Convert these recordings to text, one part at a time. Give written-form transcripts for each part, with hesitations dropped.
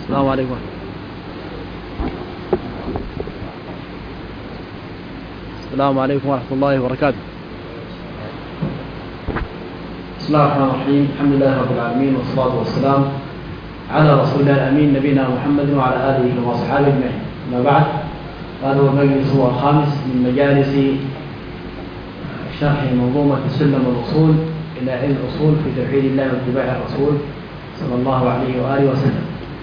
السلام عليكم. السلام عليكم ورحمة الله وبركاته. بسم الله الرحمن الرحيم. الحمد لله رب العالمين والصلاة والسلام على رسول الله الأمين نبينا محمد وعلى آله وأصحابه أجمعين. أما بعد، هذا هو المجلس الخامس من مجالس شرح منظومة سلم الوصول إلى علم الأصول في توحيد الله واتباع الرسول صلى الله عليه وآله وسلم.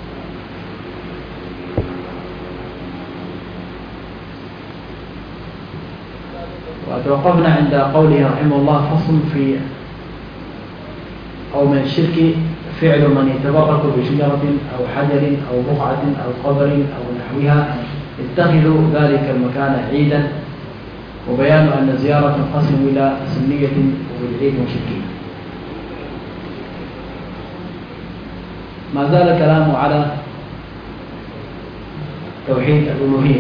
وتوقفنا عند قوله رحمه الله: فصل في أو من الشرك فعل من يتبرك بشجرة أو حجر أو بقعة أو قبر أو نحوها اتخذوا ذلك المكان عيدا، وبيان أن الزيارة تنقسم إلى سنية وبدعية وشركية. ما زال الكلام على توحيد الألوهية،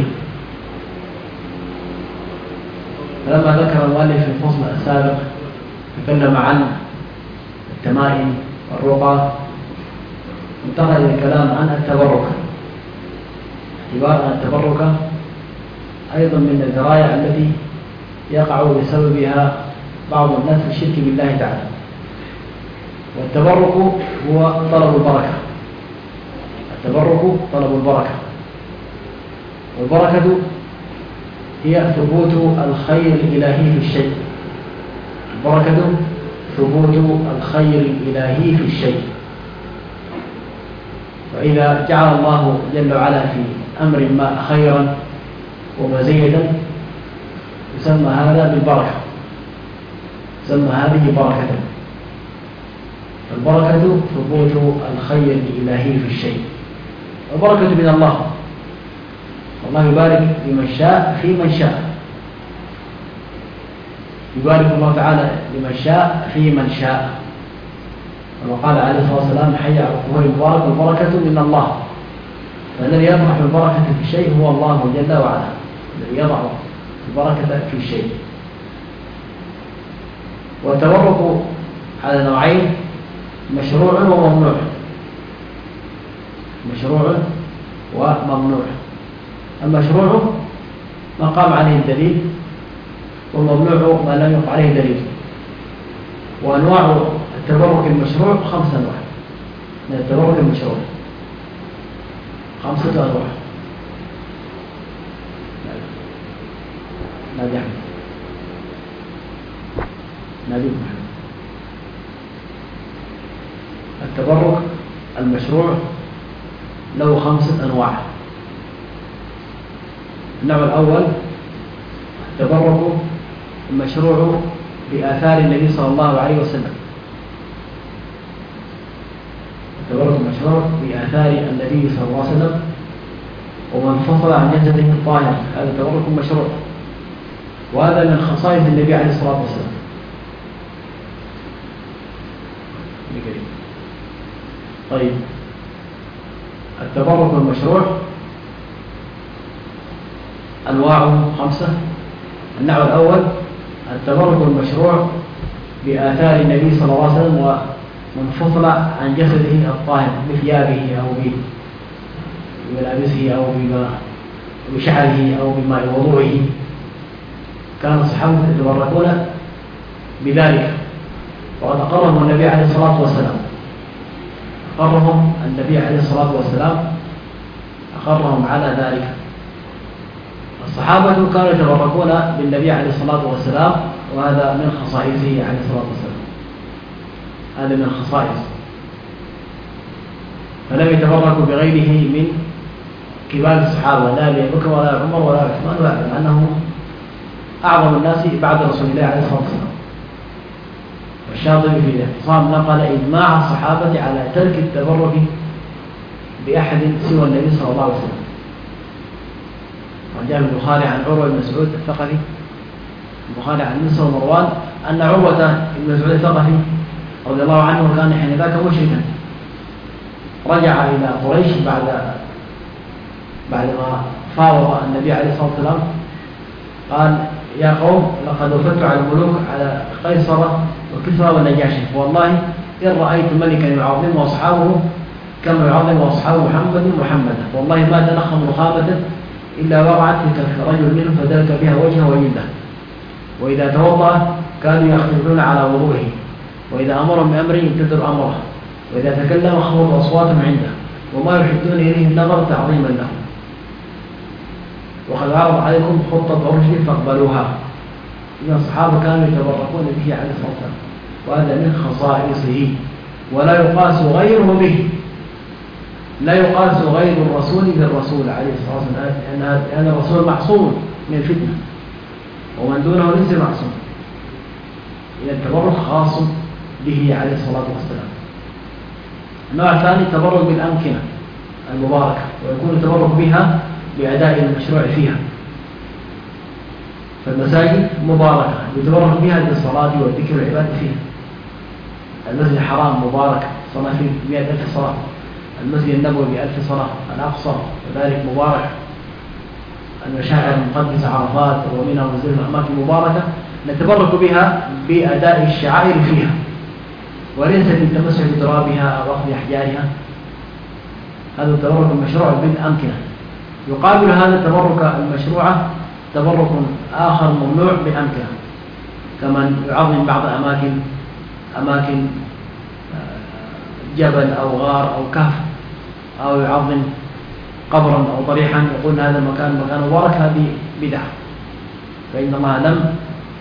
فلما ذكر المؤلف في الفصل السابق تكلم عن التمائم والرقى، انتقل إلى الكلام عن التبرك، اعتبار أن التبرك أيضا من الذرائع التي يقع بسببها بعض الناس في الشرك بالله تعالى. والتبرك هو طلب البركة، التبرك طلب البركة، والبركة هي ثبوت الخير الإلهي في الشيء، البركة ثبوت الخير الإلهي في الشيء. فإذا جعل الله جل وعلا في أمر ما خيرا ومزيدا يسمى هذا بالبركة، يسمى هذه بركة. البركة ثبوت الخير الإلهي في الشيء، والبركة من الله، والله يبارك لمن شاء في من شاء، يبارك الله تعالى لمن شاء في من شاء. كما قال عليه الصلاة والسلام: حي على الطهور المبارك والبركة من الله. فالذي يطرح البركة في الشيء هو الله جل وعلا، الذي يضع البركة في الشيء. والتبرك على نوعين: مشروع وممنوع، مشروع وممنوع. المشروع ما قام عليه الدليل، والممنوع ما لم يقع عليه دليل. وأنواع التبرك المشروع 5 أنواع من التبرك المشروع، 5 أنواع. نادي أحمد، نادي محمد. التبرك المشروع له 5 أنواع. النوع الأول التبرك المشروع بآثار النبي صلى الله عليه وسلم، التبرك المشروع بآثار النبي صلى الله عليه وسلم ومن فصل عن جسده الطاهر، هذا تبرك مشروع، وهذا من خصائص النبي عليه الصلاة والسلام. طيب، التبرك المشروع أنواعه 5. النوع الأول التبرك المشروع بآثار النبي صلى الله عليه وسلم ومن فصل عن جسده الطاهر بثيابه أو بملابسه أو بشعره أو بماء وضوءه. كان الصحابة يتبركون بذلك، وقد أقرهم النبي عليه الصلاة والسلام، أقرهم النبي عليه الصلاة والسلام، أقرهم على ذلك. الصحابة كانوا يتبركون بالنبي عليه الصلاة والسلام، وهذا من خصائصه عليه الصلاة والسلام، هذا من خصائص. فلم يتبركوا بغيره من كبار الصحابة، لا أبي بكر ولا عمر ولا عثمان ولا علي، لأنه أعظم الناس بعد رسول الله عليه الصلاة والسلام. والشاطبي في الاعتصام نقل إجماع الصحابة على ترك التبرك بأحد سوى النبي صلى الله عليه وسلم. وجاء البخاري عن عروة بن مسعود الثقفي، البخاري عن مصر ومروان، أن عروة بن مسعود الثقفي رضي الله عنه كان حين ذاك مشركا، رجع إلى قريش بعد ما فاوض النبي عليه الصلاة والسلام، قال: يا قوم، لقد وفدت على الملوك، على قيصر وكسرى والنجاشي، والله إن رأيت ملكا يعظمه أصحابه كما يعظم أصحاب محمدا والله ما تنخم رخامة إلا وقعت في كف رجل منهم فدلك بها وجهه وجلده. وإذا توضأ كانوا يختلفون على وضوءه، وإذا أمرهم بأمر يمتثل أمره، وإذا تكلم خفض أصواتهم عنده، وما يحدون إليه النظر تعظيما له. وقد عرض عليكم خطة رشد فاقبلوها. إن الصحابة كانوا يتبركون به عليه الصلاة والسلام، وهذا من خصائصه، ولا يقاس غيره به. لا يقاس غير الرسول بالرسول عليه الصلاة والسلام، لأن الرسول معصوم من الفتنة، ومن دونه ليس معصوم. إذا التبرك خاص به عليه الصلاة والسلام. النوع الثاني التبرك بالأمكنة المباركة، ويكون التبرك بها بأداء المشروع فيها. فالمساجد مباركة يتبرك بها بالصلاة والذكر والعبادة فيها. المسجد الحرام مبارك، صلاة فيه 100,000 صلاة. المسجد النبوي ب1000 صلاة. الأقصى وذلك مبارك. المشاعر المقدسة عرفات ومنى ومزدلفة أماكن مباركة نتبرك بها بأداء الشعائر فيها، وليس بالتمسح بترابها أو أخذ أحجارها. هذا التبرك المشروع بالأمكنة. يقابل هذا التبرك المشروع تبرك آخر ممنوع بالأمكنة، كمن يعظم بعض أماكن جبل أو غار أو كهف، أو يعظم قبرا أو ضريحا يقول هذا المكان مكان مبارك، هذه بدعة. فإن الله لم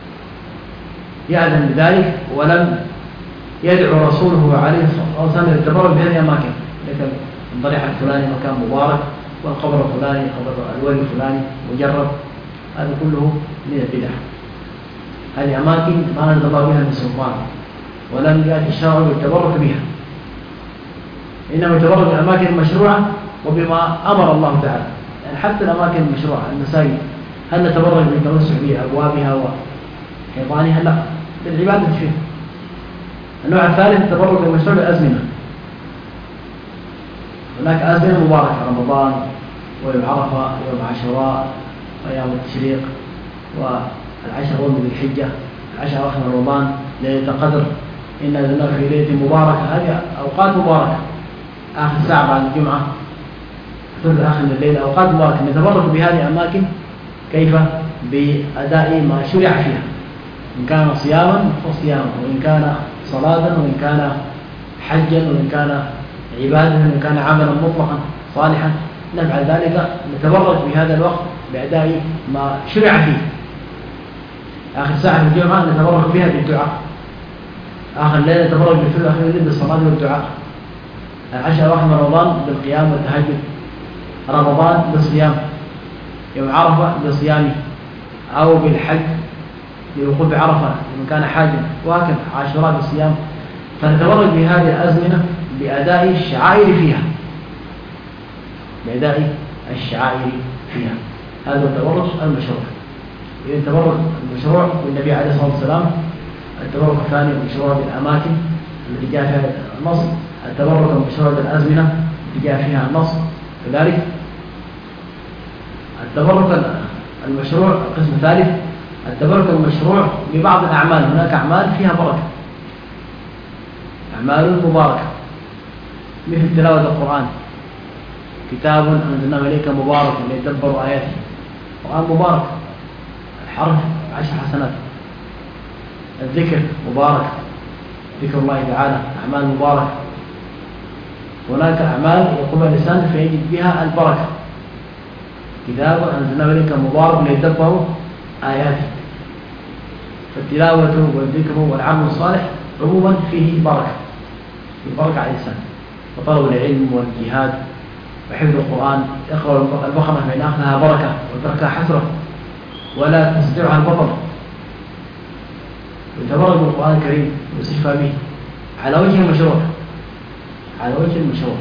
يأذن بذلك، ولم يدعو رسوله عليه الصلاة والسلام للتبرك بهذه الأماكن. لكن الضريح الفلاني مكان مبارك، والقبر الفلاني قبر الولي الفلاني مجرب، هذا كله من البدع. هذه أماكن ما نزل الله بها من سلطان، ولم يأتي الشرع بالتبرك بها، إنما يتبرك بالأماكن المشروعة وبما أمر الله تعالى. يعني حتى الأماكن المشروعة المساجد هل نتبرك بالتوسع بأبوابها وحيطانها؟ لا، بالعبادة فيها. النوع الثالث التبرك المشروع بالأزمنة. هناك أزمنة مباركة، رمضان ويوم عرفة ويوم عاشوراء وأيام التشريق والعشر من ذي الحجة، العشر أواخر من رمضان، ليلة القدر، إن أنزلناه في ليلة مباركة. هذه أوقات مباركة، آخر ساعة بعد الجمعة، ثلث آخر من الليل، أوقات مباركة نتبرك بهذه الأماكن. كيف؟ بأداء ما شرع فيها، إن كان صياما فصياما، وإن كان صلاة، وإن كان حجا، وإن كان عبادة، وإن كان عملا مطلقا صالحا، نفعل ذلك. نتبرك بهذا الوقت بأداء ما شرع فيه. آخر ساعة من الجمعة نتبرك بها بالدعاء، آخر الليل نتبرك بالفعل آخر الليل بالصلاة والدعاء، العشر أواخر من رمضان بالقيام والتهجد، رمضان بالصيام، يوم عرفة بصيامه، أو بالحج للوقوف بعرفة إن كان حاجا، وهكذا عاشوراء بالصيام. فنتبرك بهذه الأزمنة بأداء الشعائر فيها، بأداء الشعائر فيها. هذا التبرك المشروع. إذا التبرك المشروع بالنبي عليه الصلاة والسلام. التبرك الثاني المشروع بالأماكن التي جاء فيها النص. التبرك المشروع بالأزمنة التي جاء فيها النص. كذلك التبرك المشروع القسم الثالث التبرك المشروع ببعض الأعمال. هناك أعمال فيها بركة، أعمال مباركة، مثل تلاوة القرآن، كتاب أنزلناه إليك مبارك ليدبروا آياته. القرآن مبارك، الحرف 10 حسنات، الذكر مبارك، ذكر الله تعالى أعمال مباركة. هناك أعمال يقوم الإنسان فيجد بها البركة، كتاب أنزلناه إليك مبارك ليدبروا آياته. فالتلاوة والذكر والعمل الصالح عموما فيه بركة، البركة على الإنسان. وطلب العلم والجهاد وحفظ القرآن، اقرأ البقرة فإن أخذها بركة وتركها حسرة ولا تستطيعها البطل. ويتبرك بالقرآن الكريم والاستشفاء به على وجه المشروع، على وجه المشروع.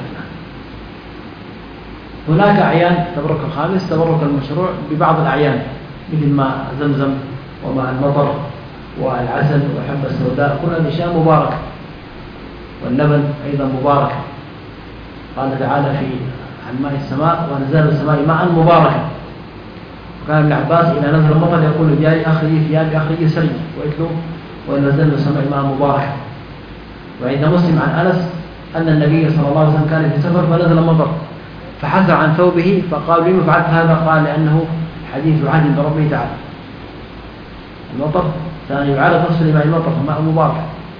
هناك أعيان. تبرك الخامس تبرك المشروع ببعض الأعيان، مثل ماء زمزم وماء المطر والعسل والحبة السوداء، كل الأشياء مباركة. واللبن أيضا مبارك. قال تعالى في عن ماء السماء ونزل السماء ماء مباركا. وكان ابن عباس إذا نزل المطر يقول لجاري أخرجي ثيابي أخرجي سري وإتلو ونزل السماء ماء مباركا. وعند مسلم عن أنس أن النبي صلى الله عليه وسلم كان في سفر فنزل مطر فحثر عن ثوبه فقال لما فعلت هذا؟ قال لأنه حديث عهد بربه تعالى. المطر كان يعاد تصل لماء المطر ماء مبارك،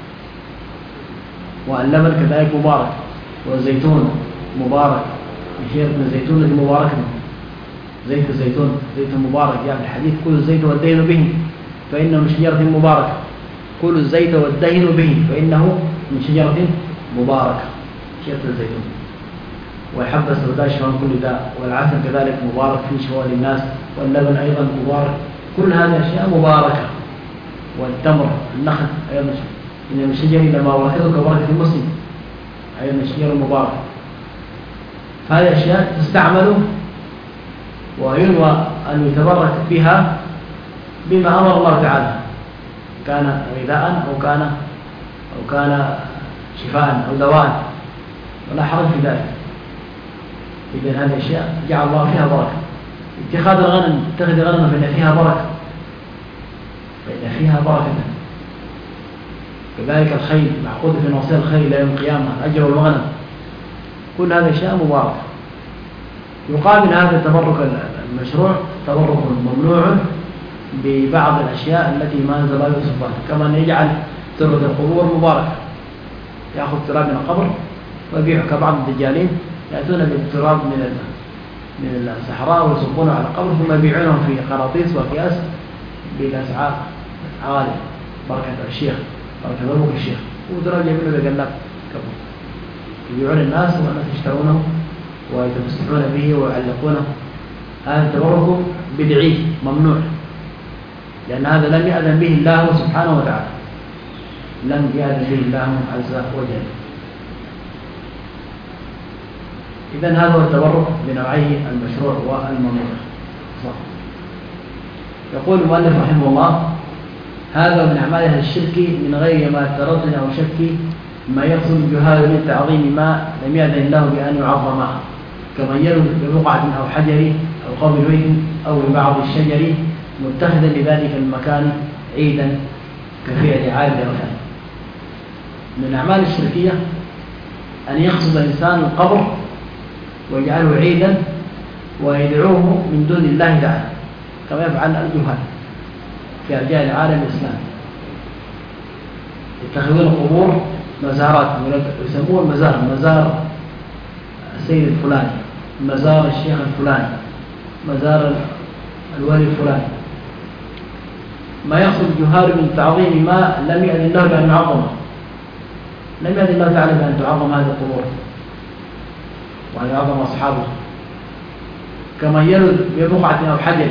واللبن كذلك مبارك، والزيتون مبارك، الشيء من الزيتون الذي مبارك زيت الزيتون زيت مبارك، يعني الحديث كل الزيت والدهن به فإنه من شجرة مباركة، كل الزيت والدهن به فإنه من شجرة مباركة، شجرة الزيتون. والحبة السوداء شفاء كل داء، والعسل كذلك مبارك فيه شفاء للناس، واللبن أيضا مبارك، كل هذه الأشياء مباركة. والتمر النخل أيضا إن من الشجر لما ورثته كبركة المسلم، أيضا الشجر مبارك. فهذه الأشياء تستعمل وينوى أن يتبرك بها بما أمر الله تعالى، كان غذاء أو كان شفاء أو دواء، ولا حرج في ذلك. إذن هذه الأشياء جعل الله فيها بركة. اتخاذ الغنم، اتخذ الغنم فإن فيها بركة، فإن فيها بركة. كذلك الخيل معقود في نواصي الخيل إلى يوم القيامة، الأجر والغنم، كل هذه الأشياء مباركة. يقابل هذا التبرك المشروع تبرك ممنوع ببعض الأشياء التي ما أنزل الله سبحانه، كما أن يجعل تربة القبور مباركة، يأخذ تراب من القبر ويبيعه كبعض الدجالين يأتون بالتراب من الصحراء ويصبونه على القبر ثم يبيعونه في قراطيس وأكياس بالأسعار عالية، بركة الشيخ، بركة ضربك الشيخ، وتراب يعملوا بقلاب كبر يبيعون الناس والناس يشترونه ويتمسحون به ويعلقونه. هذا التبرك بدعي ممنوع، لأن هذا لم يأذن به الله سبحانه وتعالى، لم يأذن به الله عز وجل. إذن هذا هو التبرك بنوعيه المشروع والممنوع. يقول المؤلف رحمه الله: هذا من أعمال أهل الشرك من غير ما تردد أو شك، ما يقصد بهذا للتعظيم ما لم يأذن الله بأن يعظم، كمن يرد ببقعة أو حجر أو قبل بيت أو ببعض الشجر متخذا لذلك المكان عيدا كفعل عارض الرحمن. من الأعمال الشركية أن يقصد الإنسان القبر ويجعله عيدا ويدعوه من دون الله تعالى، كما يفعل الجهال في أرجاء العالم الإسلامي، يتخذون القبور مزارات، يسمون مزار السيد الفلاني، مزار الشيخ الفلاني، مزار الولي الفلاني. ما يقصد الجهال من تعظيم ما لم يأذن الله بأن يعظمه، لم يأذن الله تعالى بأن تعظم هذه القبور وأن يعظم أصحابه، كما يرد ببقعة أو حجر،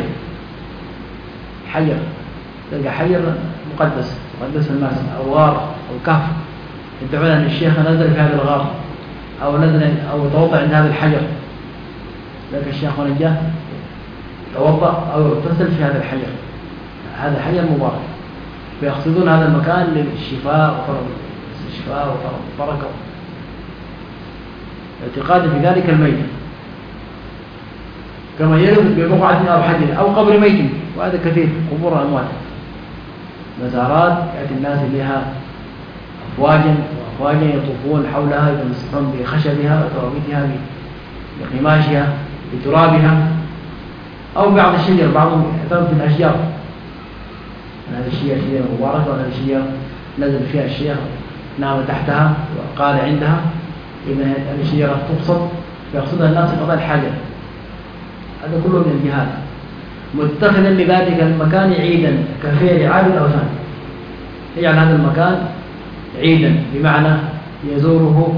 تلقى حجر مقدس الناس، أو غار أو كهف، يدعون أن الشيخ نزل في هذا الغار أو نزل أو توضأ عند هذا الحجر، لكن الشيخ ونجاه توضأ أو اغتسل في هذا الحجر، هذا حجر مبارك، فيقصدون هذا المكان للشفاء وطلب البركة، اعتقاد في ذلك الميت، كما يرد ببقعة أو حجر أو قبر ميت، وهذا كثير، قبور أموات، مزارات يأتي الناس إليها أفواجا يطوفون حولها يتمسحون بخشبها وترابيتها بقماشها بترابها، أو بعض الشجر، بعضهم يعترف بالأشجار، هذه الشجرة شجرة مباركة، وهذه الشجرة نزل فيها الشيخ نام تحتها وقال عندها، إذا هذه الشجرة تقصد فيقصدها الناس قضاء الحاجة. هذا كله من الجهاد، متخذا لذلك المكان عيدا كفعل عابد الأوثان، يجعل هذا المكان عيدا بمعنى يزوره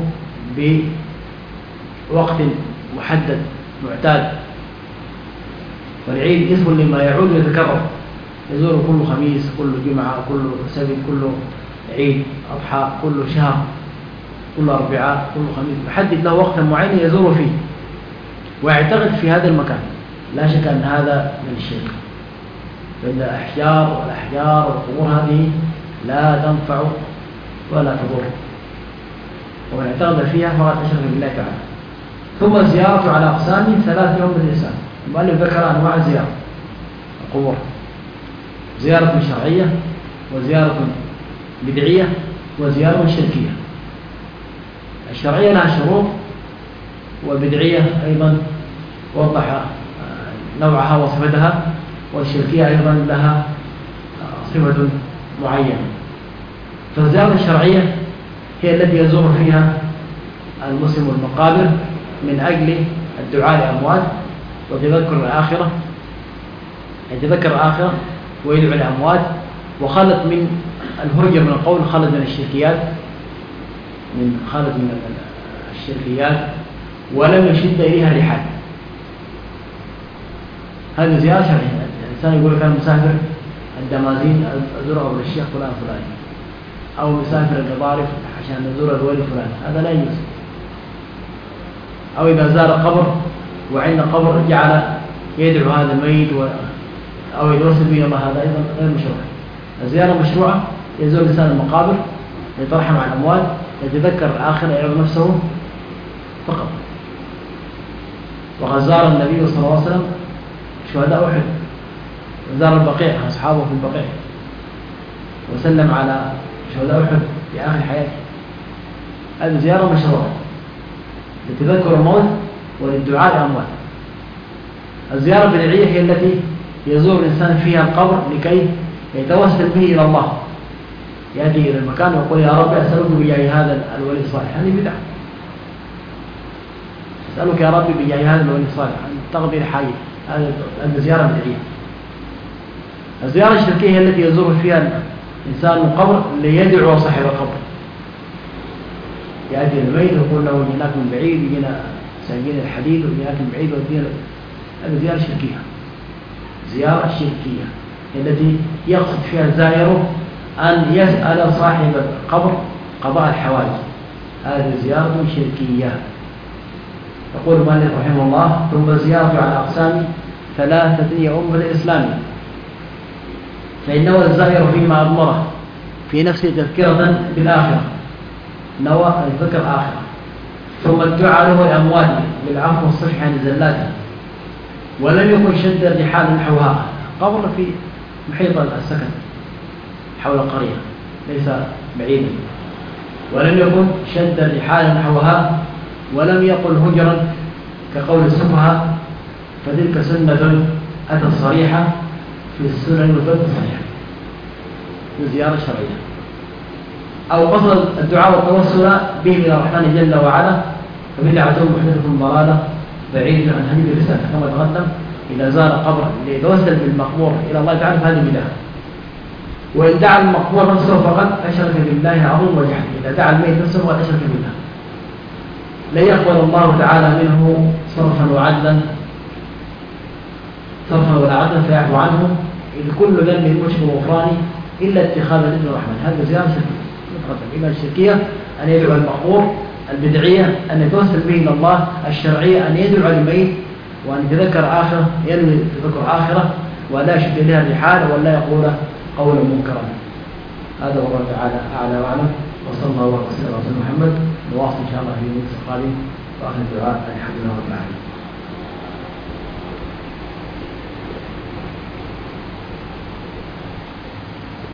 بوقت محدد معتاد، والعيد اسم لما يعود ويتكرر، يزور كل خميس، كل جمعة، كل سبت، كل عيد أضحى، كل شهر، كل أربعاء، كل خميس، يحدد له وقتا معين يزور فيه ويعتقد في هذا المكان. لا شك أن هذا من الشرك، فإن الأحجار والقبور هذه لا تنفع ولا تضر، ومن اعتقد فيها فقد أشرك بالله تعالى. ثم الزيارة على أقسام 3 يوم بالإنسان. المؤلف ذكر أنواع الزيارة القبور: زيارة شرعية، وزيارة بدعية، وزيارة شركية. الشرعية لها شروط، والبدعية أيضا وضح نوعها وصفتها، والشركية أيضا لها صفة معينة. فالزيارة الشرعية هي التي يزور فيها المسلم المقابر من أجل الدعاء لأموات وتذكر الآخرة، يتذكر الآخرة ويدعو لأموات، وخلط من الهرجة من القول، خلط من الشركيات ولم يشد إليها رحال. هذه زيارة شرعية. الإنسان يقول كان مسافر الدمازين أزور أبو الشيخ فلان فلان، أو مسافر القضارف عشان نزور الولي فلان، هذا لا يجوز. أو إذا زار قبر وعند قبر جعل يدعو هذا الميت أو يتوسل به الله، هذا أيضا غير مشروع. الزيارة مشروعة، يزور الإنسان المقابر، يترحم على الأموات، يتذكر الآخرة، يعظ نفسه فقط. وقد زار النبي صلى الله عليه وسلم شهداء أحد، زار البقيع، أصحابه في البقيع، وسلم على شهداء أحد في آخر حياته. هذه زيارة مشروعة لتذكر الموت وللدعاء للأموات. الزيارة البدعية هي التي يزور الإنسان فيها القبر لكي يتوسل به إلى الله، يأتي إلى المكان ويقول يا رب أسألك بجاه هذا الولي الصالح. هذه بدعة. أسألك يا رب بجاه هذا الولي الصالح أن تقضي لحاجة، هذه الزيارة البدعية. الزيارة الشركية هي التي يزور فيها الإنسان القبر ليدعو صاحب القبر، يأتي الميت ويقول له جيناك من بعيد، يجينا ساقين الحديد وجيناك من بعيد ودينا. هذه زيارة شركية. زيارة شركية التي يقصد فيها الزائر أن يسأل صاحب القبر قضاء الحوائج. هذه زيارة شركية. يقول مالك رحمه الله: ثم الزيارة على أقسام ثلاثة يا أمة الإسلام، فإنه الزائر فيما أضمره في نفسه تذكرة بالآخرة، نوى الذكر الآخرة، ثم الدعاء له لأمواته للعفو والصفح عن زلاته، ولم يكن شد الرحال نحوها. قبر في محيط السكن حول القرية ليس بعيدا، ولم يكن شد الرحال نحوها، ولم يقل هجرا كقول السفهاء، فتلك سنة أتت صريحة في السنن والفقه الصحيحة. زيارة شرعية. أو قصد الدعاء والتوسل به إلى الرحمن جل وعلا، فبدعة محدثة ضلالة بعيد عن هدي الرسالة كما تقدم. إذا زار قبر ليتوسل بالمقبور إلى الله تعالى فهذه بدعة. وإن دعا المقبور نفسه فقد أشرك بالله عظيم وجحد. إذا دعا الميت نفسه فقد أشرك بالله. لا يقبل الله تعالى منه صرفا ولا عدلا فيعفو عنه، إذ كل ذنب مشكل غفراني إلا اتخاذ الإذن الرحمن. هذا زيارة شركية. إما الشركية أن يدعو المقبور، البدعية أن يتوسل به إلى الله، الشرعية أن يدعو الميت وأن يتذكر آخرة، ينوي تذكر آخرة، ولا يشد إليها الرحال ولا يقول قولا منكرا. هذا والله تعالى أعلى وأعلم، وصلى الله وسلم على محمد. نواصل إن شاء الله في المجلس القادم، وآخر الدعاء الحمد لله رب العالمين.